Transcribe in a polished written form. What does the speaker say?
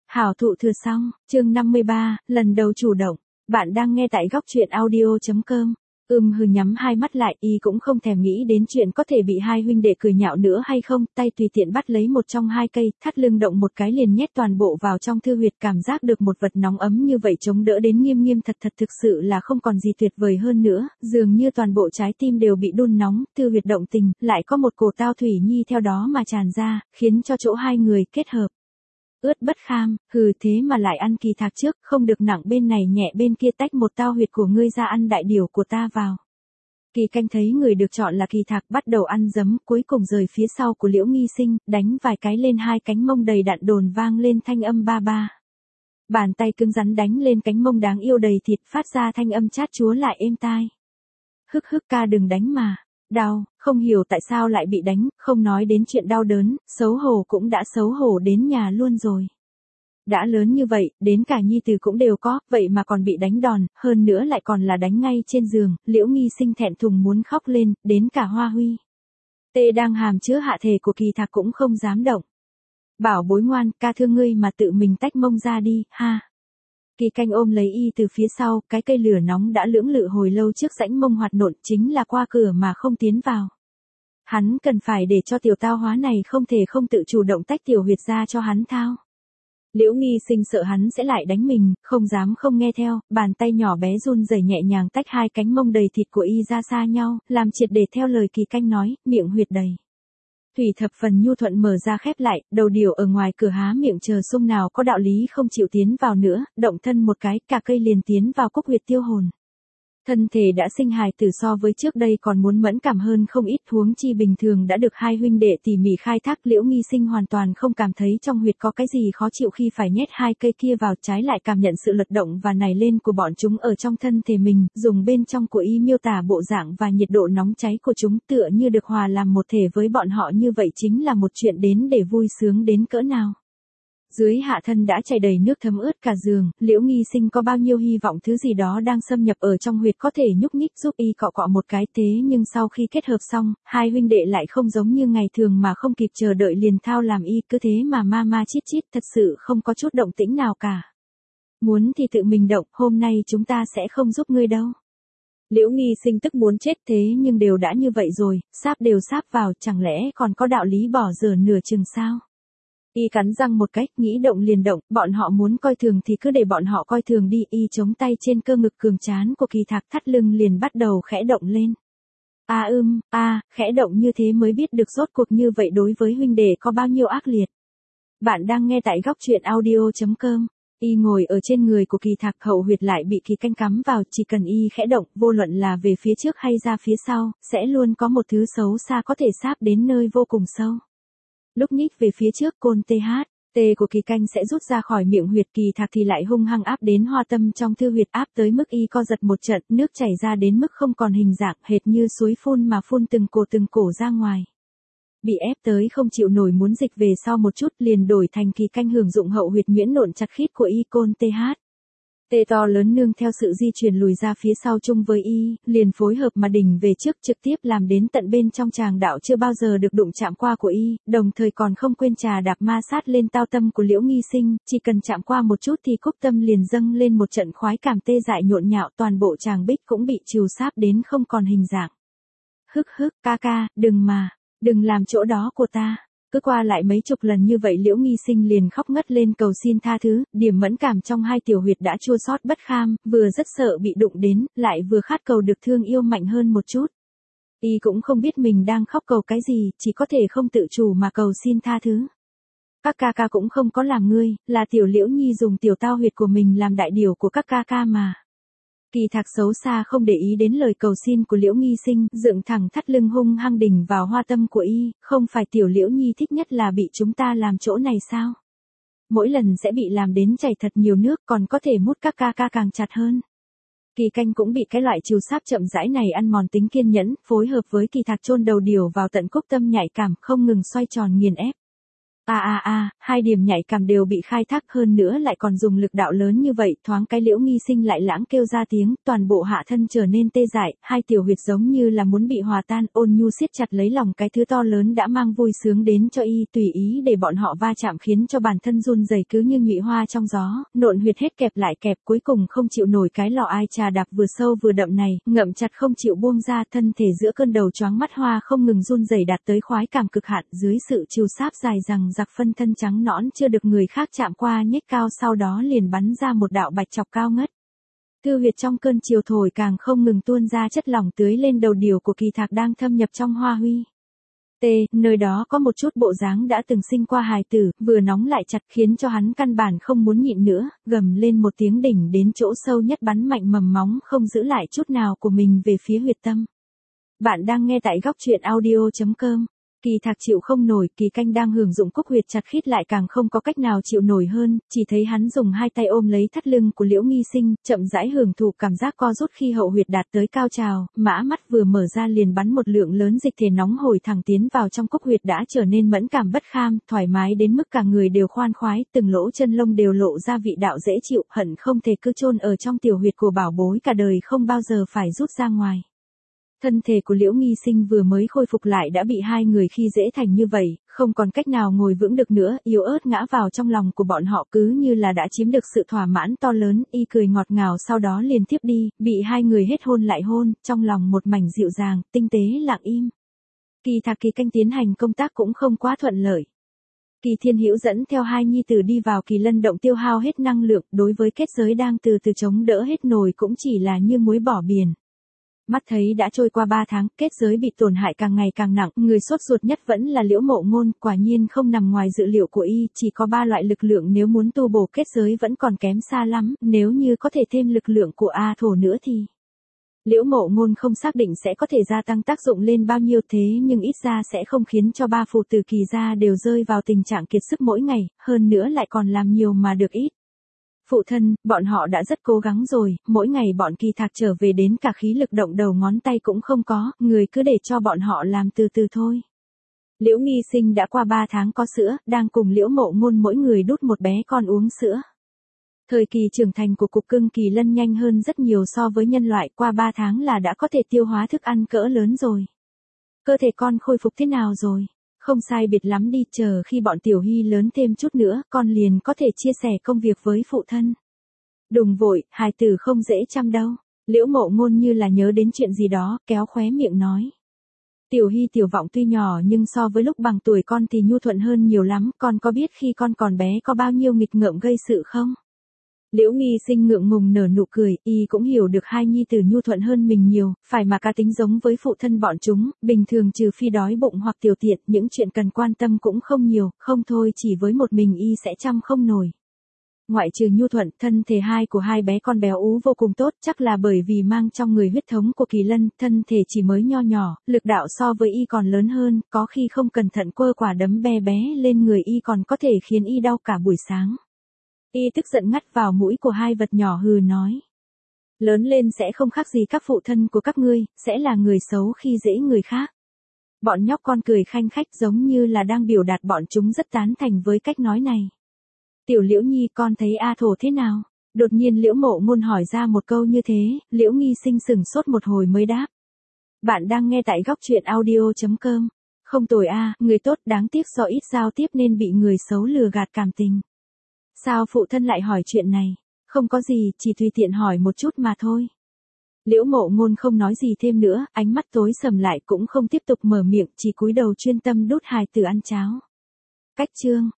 Hảo thụ thừa xong, chương 53, lần đầu chủ động. Bạn đang nghe tại góc truyện audio.com. Hừ nhắm hai mắt lại, y cũng không thèm nghĩ đến chuyện có thể bị hai huynh đệ cười nhạo nữa hay không, tay tùy tiện bắt lấy một trong hai cây, thắt lưng động một cái liền nhét toàn bộ vào trong thư huyệt, cảm giác được một vật nóng ấm như vậy chống đỡ đến nghiêm nghiêm thật thật, thực sự là không còn gì tuyệt vời hơn nữa, dường như toàn bộ trái tim đều bị đun nóng, thư huyệt động tình, lại có một cổ tao thủy nhi theo đó mà tràn ra, khiến cho chỗ hai người kết hợp ướt bất kham. Thế mà lại ăn kỳ thạc trước, không được nặng bên này nhẹ bên kia, tách một tao huyệt của ngươi ra ăn đại điều của ta vào. Kỳ Canh thấy người được chọn là kỳ thạc, bắt đầu ăn dấm, cuối cùng rời phía sau của Liễu Nghi Sinh, đánh vài cái lên hai cánh mông đầy đặn, đồn vang lên thanh âm ba ba. Bàn tay cứng rắn đánh lên cánh mông đáng yêu đầy thịt, phát ra thanh âm chát chúa lại êm tai. Hức ca đừng đánh mà. Đau, không hiểu tại sao lại bị đánh, không nói đến chuyện đau đớn, xấu hổ cũng đã xấu hổ đến nhà luôn rồi. Đã lớn như vậy, đến cả nhi tử cũng đều có, vậy mà còn bị đánh đòn, hơn nữa lại còn là đánh ngay trên giường. Liễu Nghi Sinh thẹn thùng muốn khóc lên, đến cả Hoa Huy Tê đang hàm chứa hạ thể của Kỳ Thạc cũng không dám động. Bảo bối ngoan, ca thương ngươi mà tự mình tách mông ra đi, ha. Kỳ Canh ôm lấy y từ phía sau, cái cây lửa nóng đã lưỡng lự hồi lâu trước rãnh mông hoạt nộn, chính là qua cửa mà không tiến vào. Hắn cần phải để cho tiểu tao hóa này không thể không tự chủ động tách tiểu huyệt ra cho hắn thao. Liễu Nghi Sinh sợ hắn sẽ lại đánh mình, không dám không nghe theo, bàn tay nhỏ bé run rẩy nhẹ nhàng tách hai cánh mông đầy thịt của y ra xa nhau, làm triệt để theo lời Kỳ Canh nói, miệng huyệt đầy thủy thập phần nhu thuận mở ra khép lại, đầu điều ở ngoài cửa há miệng chờ sung nào có đạo lý không chịu tiến vào nữa, động thân một cái, cả cây liền tiến vào cúc huyệt tiêu hồn. Thân thể đã sinh hài tử so với trước đây còn muốn mẫn cảm hơn không ít, huống chi bình thường đã được hai huynh đệ tỉ mỉ khai thác. Liễu Nghi Sinh hoàn toàn không cảm thấy trong huyệt có cái gì khó chịu khi phải nhét hai cây kia vào, trái lại cảm nhận sự lật động và nảy lên của bọn chúng ở trong thân thể mình, dùng bên trong của y miêu tả bộ dạng và nhiệt độ nóng cháy của chúng, tựa như được hòa làm một thể với bọn họ, như vậy chính là một chuyện đến để vui sướng đến cỡ nào. Dưới hạ thân đã chảy đầy nước thấm ướt cả giường, Liễu Nghi Sinh có bao nhiêu hy vọng thứ gì đó đang xâm nhập ở trong huyệt có thể nhúc nhích giúp y cọ cọ một cái, thế nhưng sau khi kết hợp xong, hai huynh đệ lại không giống như ngày thường mà không kịp chờ đợi liền thao làm y, cứ thế mà ma chít chít, thật sự không có chút động tĩnh nào cả. Muốn thì tự mình động, hôm nay chúng ta sẽ không giúp ngươi đâu. Liễu Nghi Sinh tức muốn chết, thế nhưng đều đã như vậy rồi, sáp đều sáp vào, chẳng lẽ còn có đạo lý bỏ dở nửa chừng sao? Y cắn răng một cách, nghĩ động liền động, bọn họ muốn coi thường thì cứ để bọn họ coi thường đi. Y chống tay trên cơ ngực cường trán của Kỳ Thạc, thắt lưng liền bắt đầu khẽ động lên. Khẽ động như thế mới biết được rốt cuộc như vậy đối với huynh đệ có bao nhiêu ác liệt. Bạn đang nghe tại góc truyện audio.com. Y ngồi ở trên người của Kỳ Thạc, hậu huyệt lại bị Kỳ Canh cắm vào, chỉ cần y khẽ động, vô luận là về phía trước hay ra phía sau, sẽ luôn có một thứ xấu xa có thể sáp đến nơi vô cùng sâu. Lúc nhích về phía trước, côn THT của Kỳ Canh sẽ rút ra khỏi miệng huyệt, Kỳ Thạc thì lại hung hăng áp đến hoa tâm trong thư huyệt, áp tới mức y co giật một trận, nước chảy ra đến mức không còn hình dạng, hệt như suối phun mà phun từng cổ ra ngoài. Bị ép tới không chịu nổi muốn dịch về sau một chút, liền đổi thành Kỳ Canh hưởng dụng hậu huyệt nhuyễn nộn chặt khít của y, côn THT to lớn nương theo sự di chuyển lùi ra phía sau chung với y, liền phối hợp mà đỉnh về trước, trực tiếp làm đến tận bên trong tràng đạo chưa bao giờ được đụng chạm qua của y, đồng thời còn không quên trà đạp ma sát lên tao tâm của Liễu Nghi Sinh, chỉ cần chạm qua một chút thì cúc tâm liền dâng lên một trận khoái cảm tê dại nhộn nhạo, toàn bộ tràng bích cũng bị trìu sáp đến không còn hình dạng. Ca, đừng làm chỗ đó của ta. Cứ qua lại mấy chục lần như vậy, Liễu Nghi Sinh liền khóc ngất lên cầu xin tha thứ, điểm mẫn cảm trong hai tiểu huyệt đã chua xót bất kham, vừa rất sợ bị đụng đến, lại vừa khát cầu được thương yêu mạnh hơn một chút. Y cũng không biết mình đang khóc cầu cái gì, chỉ có thể không tự chủ mà cầu xin tha thứ. Các ca cũng không có làm ngươi, là tiểu Liễu Nhi dùng tiểu tao huyệt của mình làm đại điều của các ca mà. Kỳ Thạc xấu xa không để ý đến lời cầu xin của Liễu Nghi Sinh, dựng thẳng thắt lưng hung hăng đỉnh vào hoa tâm của y, không phải tiểu Liễu Nhi thích nhất là bị chúng ta làm chỗ này sao? Mỗi lần sẽ bị làm đến chảy thật nhiều nước, còn có thể mút các ca càng chặt hơn. Kỳ Canh cũng bị cái loại trìu sáp chậm rãi này ăn mòn tính kiên nhẫn, phối hợp với Kỳ Thạc chôn đầu điều vào tận cúc tâm nhạy cảm, không ngừng xoay tròn nghiền ép. Hai điểm nhạy cảm đều bị khai thác, hơn nữa lại còn dùng lực đạo lớn như vậy, thoáng cái Liễu Nghi Sinh lại lãng kêu ra tiếng, toàn bộ hạ thân trở nên tê dại, hai tiểu huyệt giống như là muốn bị hòa tan, Ôn Nhu siết chặt lấy lòng cái thứ to lớn đã mang vui sướng đến cho y, tùy ý để bọn họ va chạm khiến cho bản thân run rẩy cứ như nhụy hoa trong gió, nộn huyệt hết kẹp lại kẹp, cuối cùng không chịu nổi cái lò ai trà đạp vừa sâu vừa đậm này, ngậm chặt không chịu buông ra, thân thể giữa cơn đầu choáng mắt hoa không ngừng run rẩy đạt tới khoái cảm cực hạn, dưới sự chiều sáp dài rằng giặc phân thân trắng nõn chưa được người khác chạm qua nhếch cao, sau đó liền bắn ra một đạo bạch chọc cao ngất. Tư huyệt trong cơn chiều thổi càng không ngừng tuôn ra chất lỏng tưới lên đầu điều của Kỳ Thạc đang thâm nhập trong hoa huy. Nơi đó có một chút bộ dáng đã từng sinh qua hài tử, vừa nóng lại chặt khiến cho hắn căn bản không muốn nhịn nữa, gầm lên một tiếng đỉnh đến chỗ sâu nhất bắn mạnh mầm móng không giữ lại chút nào của mình về phía huyệt tâm. Bạn đang nghe tại góc truyện audio.com. Kỳ Thạc chịu không nổi, Kỳ Canh đang hưởng dụng cúc huyệt chặt khít lại càng không có cách nào chịu nổi hơn, chỉ thấy hắn dùng hai tay ôm lấy thắt lưng của Liễu Nghi Sinh, chậm rãi hưởng thụ cảm giác co rút khi hậu huyệt đạt tới cao trào, mã mắt vừa mở ra liền bắn một lượng lớn dịch thể nóng hổi thẳng tiến vào trong cúc huyệt đã trở nên mẫn cảm bất kham, thoải mái đến mức cả người đều khoan khoái, từng lỗ chân lông đều lộ ra vị đạo dễ chịu, hận không thể cứ chôn ở trong tiểu huyệt của bảo bối cả đời không bao giờ phải rút ra ngoài. Thân thể của Liễu Nghi Sinh vừa mới khôi phục lại đã bị hai người khi dễ thành như vậy, không còn cách nào ngồi vững được nữa, yếu ớt ngã vào trong lòng của bọn họ cứ như là đã chiếm được sự thỏa mãn to lớn, y cười ngọt ngào sau đó liền tiếp đi, bị hai người hết hôn lại hôn, trong lòng một mảnh dịu dàng, tinh tế lặng im. Kỳ Thạc Kỳ Canh tiến hành công tác cũng không quá thuận lợi. Kỳ Thiên Hữu dẫn theo hai nhi tử đi vào Kỳ Lân động tiêu hao hết năng lượng, đối với kết giới đang từ từ chống đỡ hết nổi cũng chỉ là như muối bỏ biển. Mắt thấy đã trôi qua 3 tháng, kết giới bị tổn hại càng ngày càng nặng, người sốt ruột nhất vẫn là Liễu Mộ Ngôn, quả nhiên không nằm ngoài dự liệu của y, chỉ có 3 loại lực lượng nếu muốn tu bổ kết giới vẫn còn kém xa lắm, nếu như có thể thêm lực lượng của A Thổ nữa thì... Liễu Mộ Ngôn không xác định sẽ có thể gia tăng tác dụng lên bao nhiêu thế nhưng ít ra sẽ không khiến cho 3 phụ tử Kỳ gia đều rơi vào tình trạng kiệt sức mỗi ngày, hơn nữa lại còn làm nhiều mà được ít. Phụ thân, bọn họ đã rất cố gắng rồi, mỗi ngày bọn Kỳ Thạc trở về đến cả khí lực động đầu ngón tay cũng không có, người cứ để cho bọn họ làm từ từ thôi. Liễu Nghi Sinh đã qua 3 tháng có sữa, đang cùng Liễu Mộ Ngôn mỗi người đút một bé con uống sữa. Thời kỳ trưởng thành của cục cưng Kỳ Lân nhanh hơn rất nhiều so với nhân loại, qua 3 tháng là đã có thể tiêu hóa thức ăn cỡ lớn rồi. Cơ thể con khôi phục thế nào rồi? Không sai biệt lắm đi, chờ khi bọn Tiểu Hy lớn thêm chút nữa, con liền có thể chia sẻ công việc với phụ thân. Đừng vội, hài tử không dễ chăm đâu. Liễu Mộ Ngôn như là nhớ đến chuyện gì đó, kéo khóe miệng nói. Tiểu Hy Tiểu Vọng tuy nhỏ nhưng so với lúc bằng tuổi con thì nhu thuận hơn nhiều lắm, con có biết khi con còn bé có bao nhiêu nghịch ngợm gây sự không? Liễu Nghi Sinh ngượng ngùng nở nụ cười, y cũng hiểu được hai nhi tử nhu thuận hơn mình nhiều, phải mà cá tính giống với phụ thân bọn chúng, bình thường trừ phi đói bụng hoặc tiểu tiện, những chuyện cần quan tâm cũng không nhiều, không thôi chỉ với một mình y sẽ chăm không nổi. Ngoại trừ nhu thuận, thân thể hai của hai bé con béo ú vô cùng tốt, chắc là bởi vì mang trong người huyết thống của Kỳ Lân, thân thể chỉ mới nho nhỏ, lực đạo so với y còn lớn hơn, có khi không cẩn thận quơ quả đấm bé bé lên người y còn có thể khiến y đau cả buổi sáng. Y tức giận ngắt vào mũi của hai vật nhỏ hừ nói. Lớn lên sẽ không khác gì các phụ thân của các ngươi, sẽ là người xấu khi dễ người khác. Bọn nhóc con cười khanh khách giống như là đang biểu đạt bọn chúng rất tán thành với cách nói này. Tiểu Liễu Nhi, con thấy A Thổ thế nào? Đột nhiên Liễu Mộ Ngôn hỏi ra một câu như thế, Liễu Nghi Sinh sừng sốt một hồi mới đáp. Bạn đang nghe tại góc truyện audio.com. Không tồi a, người tốt, đáng tiếc do ít giao tiếp nên bị người xấu lừa gạt cảm tình. Sao phụ thân lại hỏi chuyện này? Không có gì, chỉ tùy tiện hỏi một chút mà thôi. Liễu Mộ Ngôn không nói gì thêm nữa, ánh mắt tối sầm lại cũng không tiếp tục mở miệng, chỉ cúi đầu chuyên tâm đút hài tử ăn cháo. Cách chương